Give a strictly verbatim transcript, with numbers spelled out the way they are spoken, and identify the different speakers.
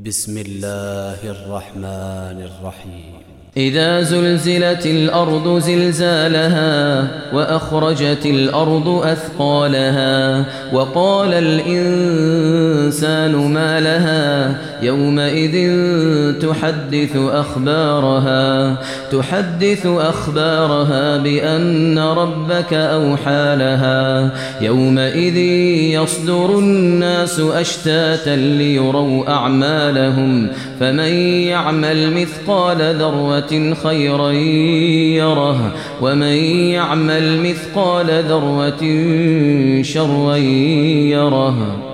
Speaker 1: بسم الله الرحمن الرحيم.
Speaker 2: إذا زلزلت الأرض زلزالها وأخرجت الأرض أثقالها وقال الإنسان ما لها يومئذ تحدث أخبارها تحدث أخبارها بأن ربك أوحى لها يومئذ يصدر الناس أشتاتا ليروا أعمالهم فمن يعمل مثقال ذرة خيرا يره ومن يعمل مثقال ذرة شرا يره.